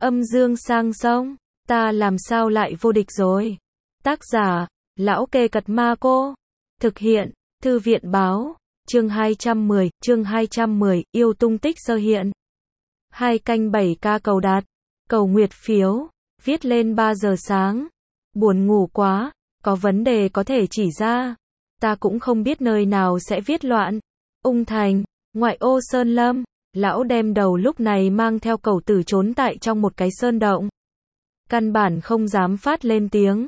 Âm dương sang sông, ta làm sao lại vô địch rồi. Tác giả, Lão Kê Cật Ma Cô. Thực hiện, Thư viện báo, chương 210, yêu tung tích sơ hiện. 2 canh 7 cầu đạt, cầu nguyệt phiếu, viết lên 3 giờ sáng. Buồn ngủ quá, có vấn đề có thể chỉ ra. Ta cũng không biết nơi nào sẽ viết loạn. Ung Thành, ngoại ô Sơn Lâm, lão đem đầu lúc này mang theo cẩu tử trốn tại trong một cái sơn động. Căn bản không dám phát lên tiếng.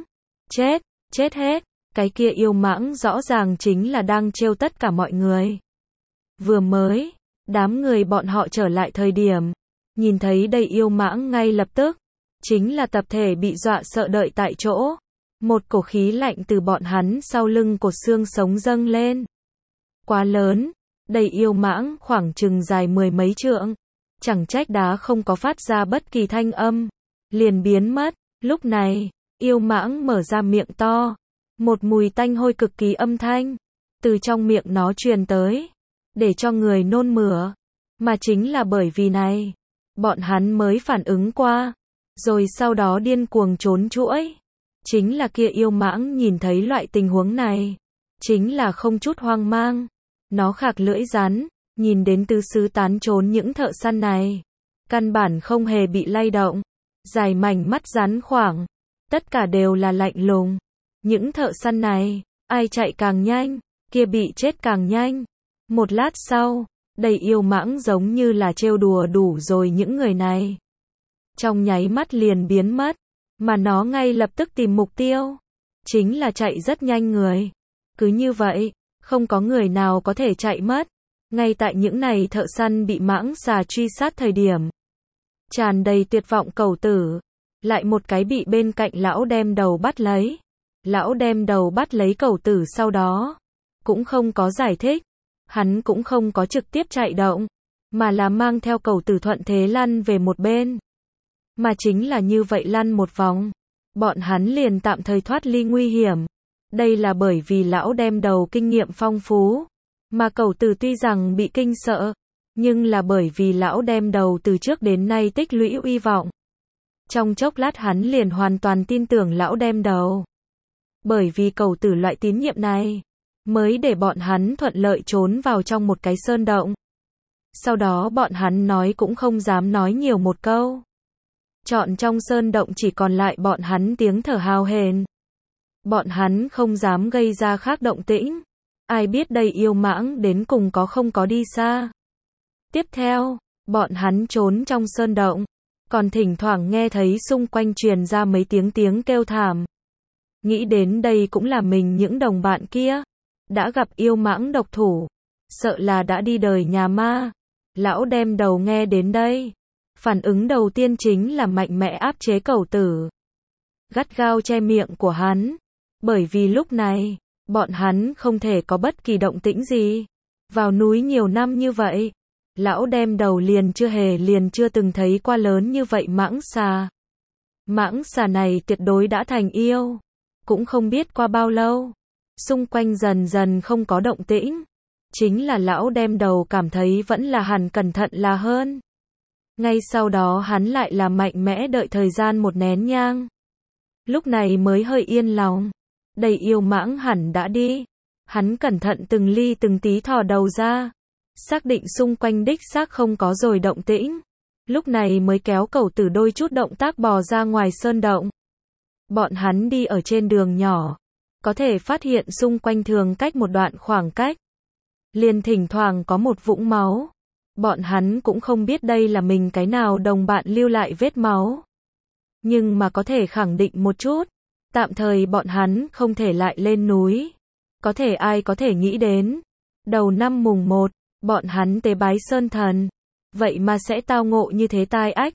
Chết hết, cái kia yêu mãng rõ ràng chính là đang trêu tất cả mọi người. Vừa mới, đám người bọn họ trở lại thời điểm, nhìn thấy đầy yêu mãng ngay lập tức, chính là tập thể bị dọa sợ đợi tại chỗ. Một cổ khí lạnh từ bọn hắn sau lưng cột xương sống dâng lên. Quá lớn, đầy yêu mãng khoảng chừng dài 10 mấy trượng. Chẳng trách đá không có phát ra bất kỳ thanh âm, liền biến mất. Lúc này, yêu mãng mở ra miệng to. Một mùi tanh hôi cực kỳ âm thanh từ trong miệng nó truyền tới, để cho người nôn mửa. Mà chính là bởi vì này, bọn hắn mới phản ứng qua, rồi sau đó điên cuồng trốn chuỗi. Chính là kia yêu mãng nhìn thấy loại tình huống này, chính là không chút hoang mang. Nó khạc lưỡi rắn, nhìn đến tứ xứ tán trốn những thợ săn này, căn bản không hề bị lay động. Dài mảnh mắt rắn khoảng, tất cả đều là lạnh lùng. Những thợ săn này, ai chạy càng nhanh, kia bị chết càng nhanh. Một lát sau, đầy yêu mãng giống như là trêu đùa đủ rồi những người này. Trong nháy mắt liền biến mất, mà nó ngay lập tức tìm mục tiêu. Chính là chạy rất nhanh người. Cứ như vậy, không có người nào có thể chạy mất. Ngay tại những này thợ săn bị mãng xà truy sát thời điểm, tràn đầy tuyệt vọng cẩu tử, lại một cái bị bên cạnh lão đem đầu bắt lấy. Lão đem đầu bắt lấy cẩu tử sau đó, cũng không có giải thích. Hắn cũng không có trực tiếp chạy động, mà là mang theo cẩu tử thuận thế lăn về một bên. Mà chính là như vậy lăn một vòng, bọn hắn liền tạm thời thoát ly nguy hiểm. Đây là bởi vì lão đem đầu kinh nghiệm phong phú, mà cẩu tử tuy rằng bị kinh sợ, nhưng là bởi vì lão đem đầu từ trước đến nay tích lũy uy vọng. Trong chốc lát hắn liền hoàn toàn tin tưởng lão đem đầu. Bởi vì cẩu tử loại tín nhiệm này, mới để bọn hắn thuận lợi trốn vào trong một cái sơn động. Sau đó bọn hắn nói cũng không dám nói nhiều một câu. Trọn trong sơn động chỉ còn lại bọn hắn tiếng thở hào hển. Bọn hắn không dám gây ra khác động tĩnh. Ai biết đây yêu mãng đến cùng có không có đi xa. Tiếp theo, bọn hắn trốn trong sơn động, còn thỉnh thoảng nghe thấy xung quanh truyền ra mấy tiếng kêu thảm. Nghĩ đến đây cũng là mình những đồng bạn kia đã gặp yêu mãng độc thủ, sợ là đã đi đời nhà ma. Lão đem đầu nghe đến đây, phản ứng đầu tiên chính là mạnh mẽ áp chế cẩu tử, gắt gao che miệng của hắn, bởi vì lúc này, bọn hắn không thể có bất kỳ động tĩnh gì. Vào núi nhiều năm như vậy, lão đem đầu liền chưa từng thấy qua lớn như vậy mãng xà. Mãng xà này tuyệt đối đã thành yêu. Cũng không biết qua bao lâu, xung quanh dần dần không có động tĩnh. Chính là lão đem đầu cảm thấy vẫn là hẳn cẩn thận là hơn. Ngay sau đó hắn lại là mạnh mẽ đợi thời gian một nén nhang. Lúc này mới hơi yên lòng. Đầy yêu mãng hẳn đã đi. Hắn cẩn thận từng ly từng tí thò đầu ra, xác định xung quanh đích xác không có rồi động tĩnh. Lúc này mới kéo cẩu tử đôi chút động tác bò ra ngoài sơn động. Bọn hắn đi ở trên đường nhỏ, có thể phát hiện xung quanh thường cách một đoạn khoảng cách, liền thỉnh thoảng có một vũng máu. Bọn hắn cũng không biết đây là mình cái nào đồng bạn lưu lại vết máu. Nhưng mà có thể khẳng định một chút, tạm thời bọn hắn không thể lại lên núi. Có thể ai có thể nghĩ đến, đầu năm mùng 1, bọn hắn tế bái sơn thần, vậy mà sẽ tao ngộ như thế tai ách.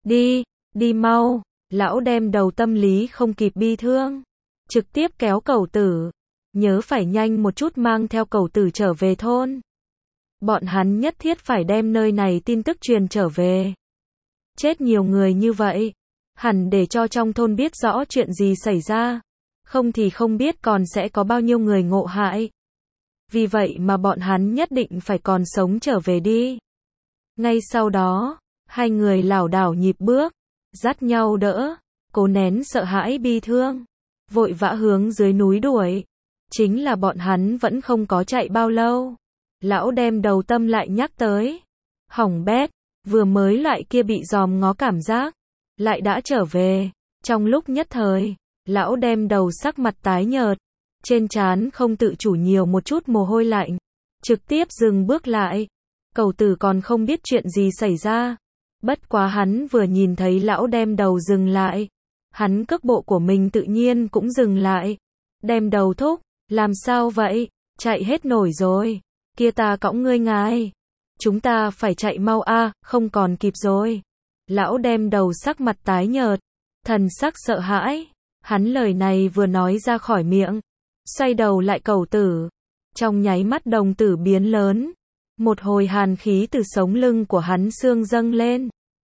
Đi mau. Lão đem đầu tâm lý không kịp bi thương, trực tiếp kéo cẩu tử, nhớ phải nhanh một chút mang theo cẩu tử trở về thôn. Bọn hắn nhất thiết phải đem nơi này tin tức truyền trở về. Chết nhiều người như vậy, hẳn để cho trong thôn biết rõ chuyện gì xảy ra, không thì không biết còn sẽ có bao nhiêu người ngộ hại. Vì vậy mà bọn hắn nhất định phải còn sống trở về đi. Ngay sau đó, hai người lảo đảo nhịp bước, dắt nhau đỡ, cố nén sợ hãi bi thương, vội vã hướng dưới núi đuổi. Chính là bọn hắn vẫn không có chạy bao lâu. Lão đem đầu tâm lại nhắc tới. Hỏng bét, vừa mới lại kia bị dòm ngó cảm giác, lại đã trở về. Trong lúc nhất thời, lão đem đầu sắc mặt tái nhợt, trên trán không tự chủ nhiều một chút mồ hôi lạnh, trực tiếp dừng bước lại. Cẩu Tử còn không biết chuyện gì xảy ra, bất quá hắn vừa nhìn thấy lão đem đầu dừng lại, hắn cước bộ của mình tự nhiên cũng dừng lại. Đem đầu thúc, làm sao vậy, chạy hết nổi rồi, kia ta cõng ngươi ngài. Chúng ta phải chạy mau a, không còn kịp rồi. Lão đem đầu sắc mặt tái nhợt, thần sắc sợ hãi, hắn lời này vừa nói ra khỏi miệng, xoay đầu lại Cẩu Tử, trong nháy mắt đồng tử biến lớn, một hồi hàn khí từ sống lưng của hắn xương dâng lên,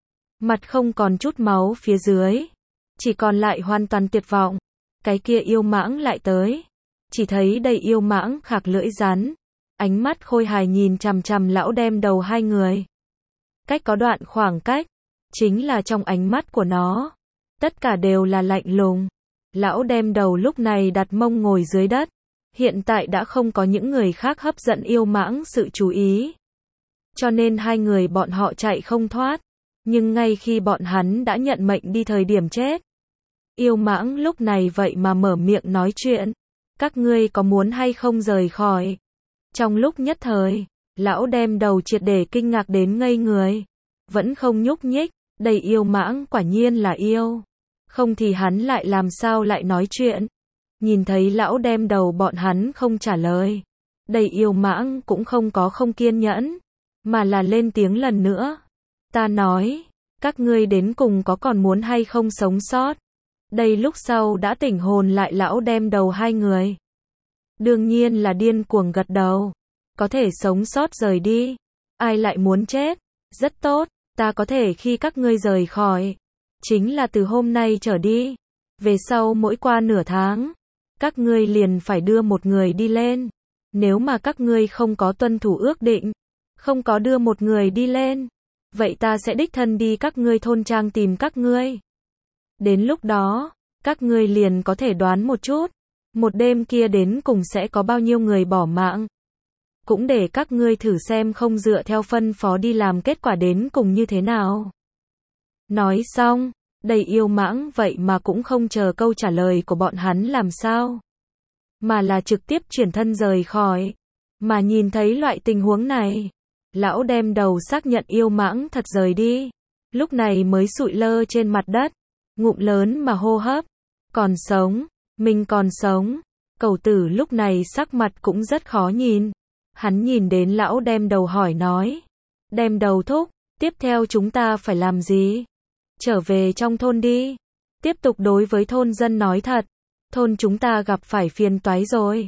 mặt không còn chút máu phía dưới, chỉ còn lại hoàn toàn tuyệt vọng. Cái kia yêu mãng lại tới, chỉ thấy đầy yêu mãng khạc lưỡi rắn, ánh mắt khôi hài nhìn chằm chằm lão đem đầu hai người. Cách có đoạn khoảng cách, chính là trong ánh mắt của nó, tất cả đều là lạnh lùng. Lão đem đầu lúc này đặt mông ngồi dưới đất, hiện tại đã không có những người khác hấp dẫn yêu mãng sự chú ý. Cho nên hai người bọn họ chạy không thoát, nhưng ngay khi bọn hắn đã nhận mệnh đi thời điểm chết, yêu mãng lúc này vậy mà mở miệng nói chuyện. Các ngươi có muốn hay không rời khỏi? Trong lúc nhất thời, lão đem đầu triệt để kinh ngạc đến ngây người, vẫn không nhúc nhích. Đây yêu mãng quả nhiên là yêu, không thì hắn lại làm sao lại nói chuyện. Nhìn thấy lão đem đầu bọn hắn không trả lời, đây yêu mãng cũng không có không kiên nhẫn, mà là lên tiếng lần nữa. Ta nói, các ngươi đến cùng có còn muốn hay không sống sót? Đây lúc sau đã tỉnh hồn lại lão đem đầu hai người, đương nhiên là điên cuồng gật đầu. Có thể sống sót rời đi, ai lại muốn chết? Rất tốt, ta có thể khi các ngươi rời khỏi, chính là từ hôm nay trở đi, về sau mỗi qua nửa tháng, các ngươi liền phải đưa một người đi lên. Nếu mà các ngươi không có tuân thủ ước định, không có đưa một người đi lên, vậy ta sẽ đích thân đi các ngươi thôn trang tìm các ngươi. Đến lúc đó, các ngươi liền có thể đoán một chút, một đêm kia đến cùng sẽ có bao nhiêu người bỏ mạng. Cũng để các ngươi thử xem không dựa theo phân phó đi làm kết quả đến cùng như thế nào. Nói xong, đầy yêu mãng vậy mà cũng không chờ câu trả lời của bọn hắn làm sao, mà là trực tiếp chuyển thân rời khỏi. Mà nhìn thấy loại tình huống này, lão đem đầu xác nhận yêu mãng thật rời đi, lúc này mới sụi lơ trên mặt đất, ngụm lớn mà hô hấp. Còn sống, mình còn sống. Cẩu Tử lúc này sắc mặt cũng rất khó nhìn. Hắn nhìn đến lão đem đầu hỏi nói. Đem đầu thúc, tiếp theo chúng ta phải làm gì? Trở về trong thôn đi. Tiếp tục đối với thôn dân nói thật. Thôn chúng ta gặp phải phiền toái rồi.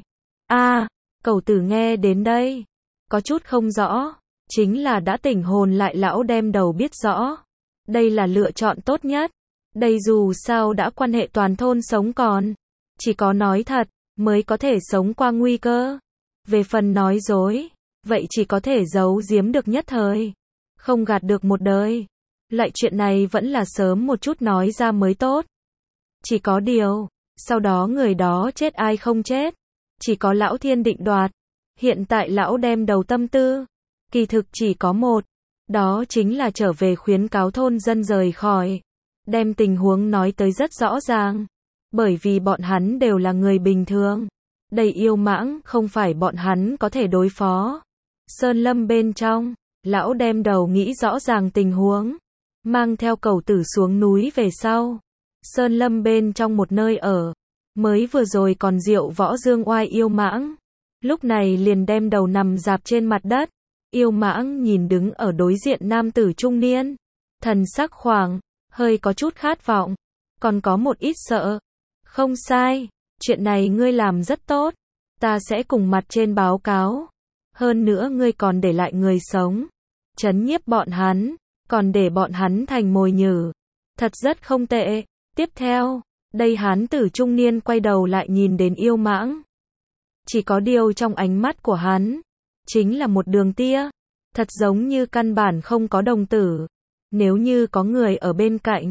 Cẩu Tử nghe đến đây, có chút không rõ. Chính là đã tỉnh hồn lại lão đem đầu biết rõ. Đây là lựa chọn tốt nhất. Đây dù sao đã quan hệ toàn thôn sống còn. Chỉ có nói thật, mới có thể sống qua nguy cơ. Về phần nói dối, vậy chỉ có thể giấu giếm được nhất thời, không gạt được một đời. Loại chuyện này vẫn là sớm một chút nói ra mới tốt. Chỉ có điều, sau đó người đó chết ai không chết, chỉ có lão thiên định đoạt. Hiện tại lão đem đầu tâm tư, kỳ thực chỉ có một, đó chính là trở về khuyến cáo thôn dân rời khỏi. Đem tình huống nói tới rất rõ ràng, bởi vì bọn hắn đều là người bình thường. Đây yêu mãng không phải bọn hắn có thể đối phó. Sơn lâm bên trong, lão đem đầu nghĩ rõ ràng tình huống, mang theo Cẩu Tử xuống núi về sau. Sơn lâm bên trong một nơi ở, mới vừa rồi còn diệu võ dương oai yêu mãng, lúc này liền đem đầu nằm rạp trên mặt đất. Yêu mãng nhìn đứng ở đối diện nam tử trung niên, thần sắc khoảng, hơi có chút khát vọng, còn có một ít sợ. Không sai, chuyện này ngươi làm rất tốt, ta sẽ cùng mặt trên báo cáo. Hơn nữa ngươi còn để lại người sống, trấn nhiếp bọn hắn, còn để bọn hắn thành mồi nhử. Thật rất không tệ. Tiếp theo, đây hán tử trung niên quay đầu lại nhìn đến yêu mãng. Chỉ có điều trong ánh mắt của hắn, chính là một đường tia, thật giống như căn bản không có đồng tử. Nếu như có người ở bên cạnh,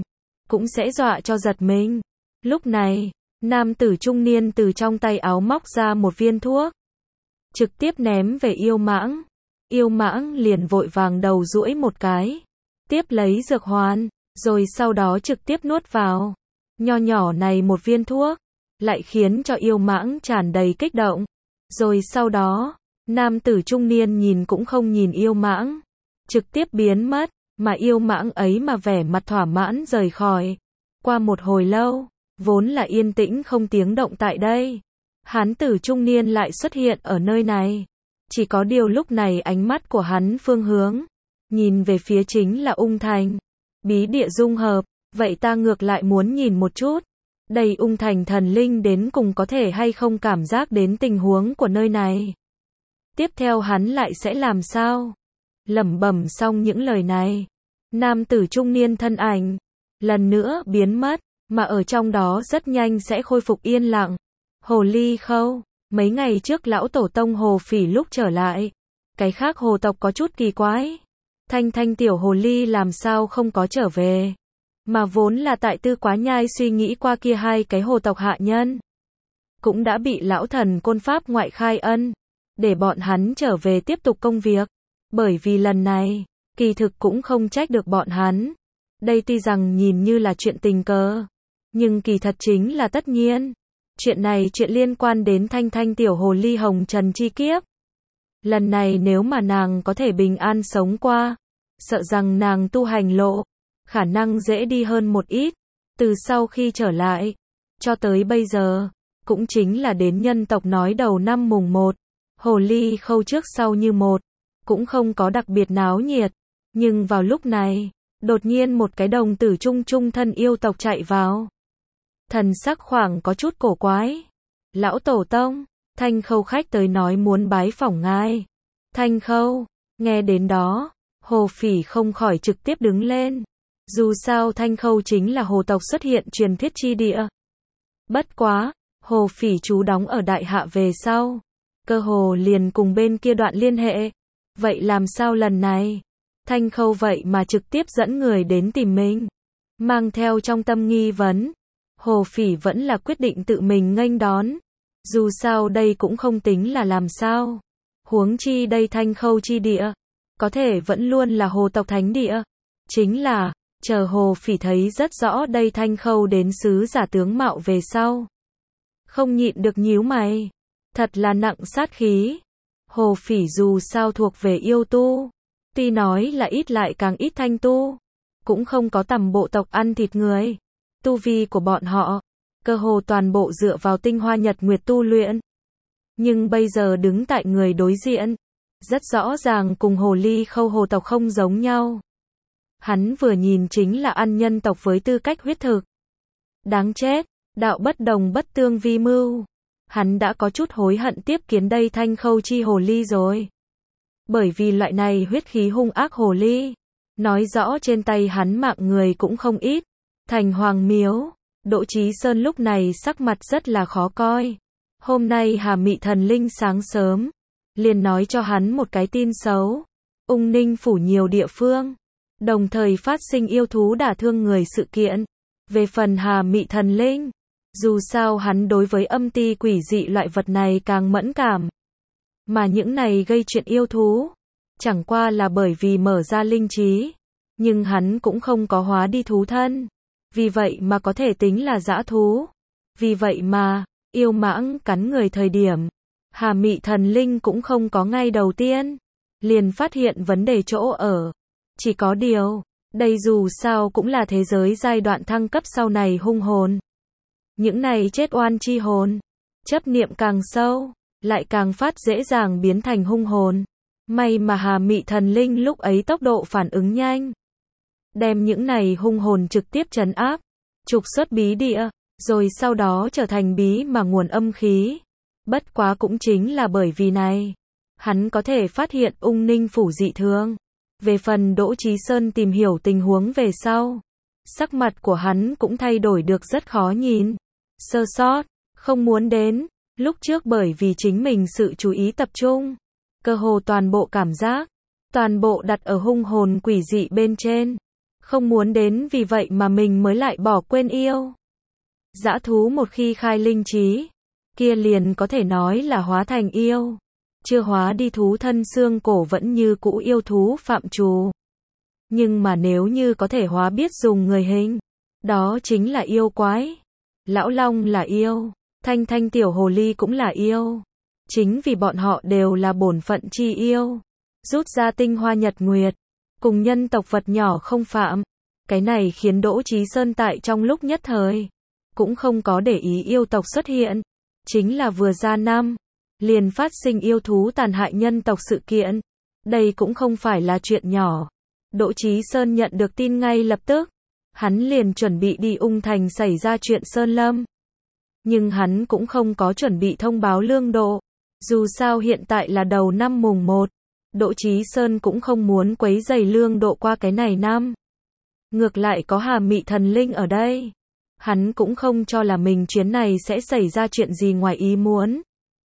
cũng sẽ dọa cho giật mình. Lúc này, nam tử trung niên từ trong tay áo móc ra một viên thuốc, trực tiếp ném về yêu mãng. Yêu mãng liền vội vàng đầu duỗi một cái, tiếp lấy dược hoàn, rồi sau đó trực tiếp nuốt vào. Nho nhỏ này một viên thuốc, lại khiến cho yêu mãng tràn đầy kích động. Rồi sau đó, nam tử trung niên nhìn cũng không nhìn yêu mãng, trực tiếp biến mất, mà yêu mãng ấy mà vẻ mặt thỏa mãn rời khỏi. Qua một hồi lâu, vốn là yên tĩnh không tiếng động tại đây, hán tử trung niên lại xuất hiện ở nơi này. Chỉ có điều lúc này ánh mắt của hắn phương hướng, nhìn về phía chính là Ung Thành. Bí địa dung hợp, vậy ta ngược lại muốn nhìn một chút. Đây Ung Thành thần linh đến cùng có thể hay không cảm giác đến tình huống của nơi này. Tiếp theo hắn lại sẽ làm sao? Lẩm bẩm xong những lời này, nam tử trung niên thân ảnh lần nữa biến mất, mà ở trong đó rất nhanh sẽ khôi phục yên lặng. Hồ ly khâu, mấy ngày trước lão tổ tông Hồ Phỉ lúc trở lại, cái khác hồ tộc có chút kỳ quái. Thanh Thanh tiểu hồ ly làm sao không có trở về? Mà vốn là tại Tư Quá Nhai suy nghĩ qua kia hai cái hồ tộc hạ nhân, cũng đã bị lão thần côn pháp ngoại khai ân, để bọn hắn trở về tiếp tục công việc. Bởi vì lần này, kỳ thực cũng không trách được bọn hắn. Đây tuy rằng nhìn như là chuyện tình cờ, nhưng kỳ thật chính là tất nhiên. Chuyện này chuyện liên quan đến Thanh Thanh tiểu hồ ly hồng trần chi kiếp. Lần này nếu mà nàng có thể bình an sống qua, sợ rằng nàng tu hành lộ, khả năng dễ đi hơn một ít. Từ sau khi trở lại, cho tới bây giờ, cũng chính là đến nhân tộc nói đầu năm mùng 1, hồ ly khâu trước sau như một, cũng không có đặc biệt náo nhiệt. Nhưng vào lúc này, đột nhiên một cái đồng tử trung trung thân yêu tộc chạy vào. Thần sắc khoảng có chút cổ quái. Lão tổ tông, Thanh Khâu khách tới nói muốn bái phỏng ngài. Thanh Khâu, nghe đến đó, Hồ Phỉ không khỏi trực tiếp đứng lên. Dù sao Thanh Khâu chính là hồ tộc xuất hiện truyền thuyết chi địa. Bất quá, Hồ Phỉ trú đóng ở Đại Hạ về sau, cơ hồ liền cùng bên kia đoạn liên hệ. Vậy làm sao lần này, Thanh Khâu vậy mà trực tiếp dẫn người đến tìm mình? Mang theo trong tâm nghi vấn, Hồ Phỉ vẫn là quyết định tự mình nghênh đón. Dù sao đây cũng không tính là làm sao. Huống chi đây Thanh Khâu chi địa, có thể vẫn luôn là hồ tộc thánh địa. Chính là, chờ Hồ Phỉ thấy rất rõ đây Thanh Khâu đến sứ giả tướng mạo về sau, không nhịn được nhíu mày. Thật là nặng sát khí. Hồ Phỉ dù sao thuộc về yêu tu, tuy nói là ít lại càng ít thanh tu, cũng không có tầm bộ tộc ăn thịt người. Tu vi của bọn họ, cơ hồ toàn bộ dựa vào tinh hoa nhật nguyệt tu luyện. Nhưng bây giờ đứng tại người đối diện, rất rõ ràng cùng hồ ly khâu hồ tộc không giống nhau. Hắn vừa nhìn chính là ăn nhân tộc với tư cách huyết thực. Đáng chết, đạo bất đồng bất tương vi mưu. Hắn đã có chút hối hận tiếp kiến đây Thanh Khâu chi hồ ly rồi. Bởi vì loại này huyết khí hung ác hồ ly, nói rõ trên tay hắn mạng người cũng không ít. Thành Hoàng Miếu, Đỗ Chí Sơn lúc này sắc mặt rất là khó coi. Hôm nay Hà Mị thần linh sáng sớm, liền nói cho hắn một cái tin xấu. Ung Ninh phủ nhiều địa phương, đồng thời phát sinh yêu thú đả thương người sự kiện. Về phần Hà Mị thần linh, dù sao hắn đối với âm ti quỷ dị loại vật này càng mẫn cảm. Mà những này gây chuyện yêu thú, chẳng qua là bởi vì mở ra linh trí, nhưng hắn cũng không có hóa đi thú thân. Vì vậy mà có thể tính là dã thú. Vì vậy mà, yêu mãng cắn người thời điểm, Hà Mị thần linh cũng không có ngay đầu tiên liền phát hiện vấn đề chỗ ở. Chỉ có điều, đây dù sao cũng là thế giới giai đoạn thăng cấp sau này hung hồn. Những này chết oan chi hồn, chấp niệm càng sâu, lại càng phát dễ dàng biến thành hung hồn. May mà Hà Mị thần linh lúc ấy tốc độ phản ứng nhanh, đem những này hung hồn trực tiếp trấn áp, trục xuất bí địa, rồi sau đó trở thành bí mà nguồn âm khí. Bất quá cũng chính là bởi vì này, hắn có thể phát hiện Ung Ninh phủ dị thường. Về phần Đỗ Chí Sơn tìm hiểu tình huống về sau, sắc mặt của hắn cũng thay đổi được rất khó nhìn. Sơ sót, không muốn đến, lúc trước bởi vì chính mình sự chú ý tập trung, cơ hồ toàn bộ cảm giác, toàn bộ đặt ở hung hồn quỷ dị bên trên. Không muốn đến vì vậy mà mình mới lại bỏ quên yêu. Dã thú một khi khai linh trí, kia liền có thể nói là hóa thành yêu. Chưa hóa đi thú thân xương cổ vẫn như cũ yêu thú phạm trù. Nhưng mà nếu như có thể hóa biết dùng người hình, đó chính là yêu quái. Lão Long là yêu, Thanh Thanh tiểu hồ ly cũng là yêu. Chính vì bọn họ đều là bổn phận chi yêu, rút ra tinh hoa nhật nguyệt, cùng nhân tộc vật nhỏ không phạm. Cái này khiến Đỗ Chí Sơn tại trong lúc nhất thời cũng không có để ý yêu tộc xuất hiện. Chính là vừa ra năm, liền phát sinh yêu thú tàn hại nhân tộc sự kiện. Đây cũng không phải là chuyện nhỏ. Đỗ Chí Sơn nhận được tin ngay lập tức, hắn liền chuẩn bị đi Ung Thành xảy ra chuyện Sơn Lâm. Nhưng hắn cũng không có chuẩn bị thông báo Lương Độ. Dù sao hiện tại là đầu năm mùng 1, Đỗ Chí Sơn cũng không muốn quấy rầy Lương Độ qua cái này năm. Ngược lại có Hà Mị Thần Linh ở đây, hắn cũng không cho là mình chuyến này sẽ xảy ra chuyện gì ngoài ý muốn.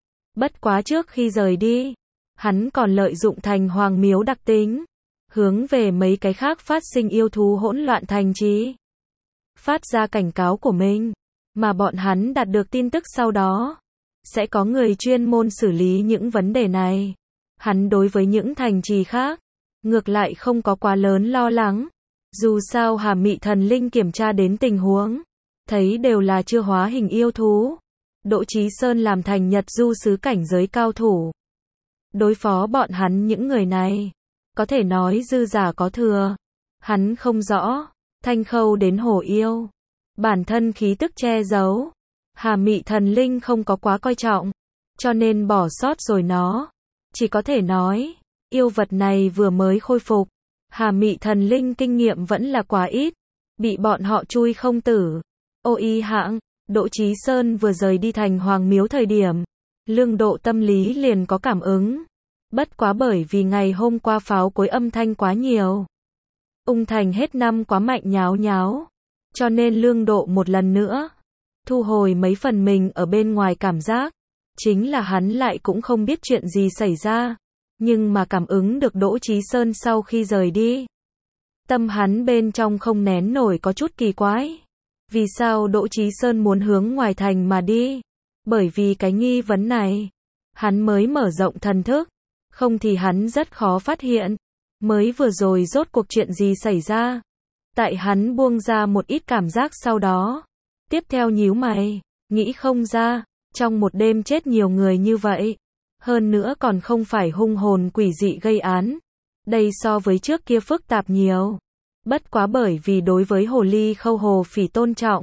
Bất quá trước khi rời đi, hắn còn lợi dụng Thành Hoàng Miếu đặc tính, hướng về mấy cái khác phát sinh yêu thú hỗn loạn thành trì, phát ra cảnh cáo của mình, mà bọn hắn đạt được tin tức sau đó, sẽ có người chuyên môn xử lý những vấn đề này. Hắn đối với những thành trì khác, ngược lại không có quá lớn lo lắng. Dù sao Hà Mị Thần Linh kiểm tra đến tình huống, thấy đều là chưa hóa hình yêu thú. Đỗ Chí Sơn làm thành Nhật Du sứ cảnh giới cao thủ. Đối phó bọn hắn những người này, có thể nói dư giả có thừa. Hắn không rõ, Thanh Khâu đến hổ yêu, bản thân khí tức che giấu, Hà Mị Thần Linh không có quá coi trọng, cho nên bỏ sót rồi nó. Chỉ có thể nói, yêu vật này vừa mới khôi phục, Hà Mị Thần Linh kinh nghiệm vẫn là quá ít, bị bọn họ chui không tử. Ô y hạng, Đỗ Chí Sơn vừa rời đi Thành Hoàng Miếu thời điểm, Lương Độ tâm lý liền có cảm ứng. Bất quá bởi vì ngày hôm qua pháo cối âm thanh quá nhiều, Ung Thành hết năm quá mạnh nháo nháo, cho nên Lương Độ một lần nữa thu hồi mấy phần mình ở bên ngoài cảm giác. Chính là hắn lại cũng không biết chuyện gì xảy ra, nhưng mà cảm ứng được Đỗ Chí Sơn sau khi rời đi, tâm hắn bên trong không nén nổi có chút kỳ quái. Vì sao Đỗ Chí Sơn muốn hướng ngoài thành mà đi? Bởi vì cái nghi vấn này, hắn mới mở rộng thần thức, không thì hắn rất khó phát hiện. Mới vừa rồi rốt cuộc chuyện gì xảy ra? Tại hắn buông ra một ít cảm giác sau đó, tiếp theo nhíu mày, nghĩ không ra, trong một đêm chết nhiều người như vậy, hơn nữa còn không phải hung hồn quỷ dị gây án. Đây so với trước kia phức tạp nhiều. Bất quá bởi vì đối với hồ ly Khâu Hồ Phỉ tôn trọng,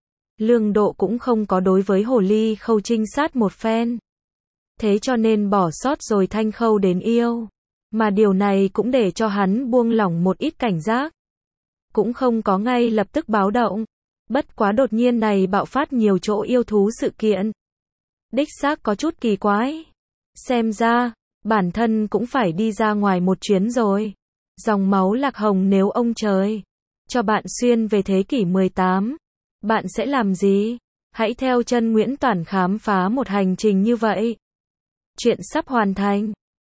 Lương Độ cũng không có đối với hồ ly Khâu trinh sát một phen. Thế cho nên bỏ sót rồi Thanh Khâu đến yêu. Mà điều này cũng để cho hắn buông lỏng một ít cảnh giác. Cũng không có ngay lập tức báo động. Bất quá đột nhiên này bạo phát nhiều chỗ yêu thú sự kiện. Đích xác có chút kỳ quái. Xem ra, bản thân cũng phải đi ra ngoài một chuyến rồi. Dòng máu Lạc Hồng nếu ông trời cho bạn xuyên về thế kỷ 18, bạn sẽ làm gì? Hãy theo chân Nguyễn Toản khám phá một hành trình như vậy. Chuyện sắp hoàn thành.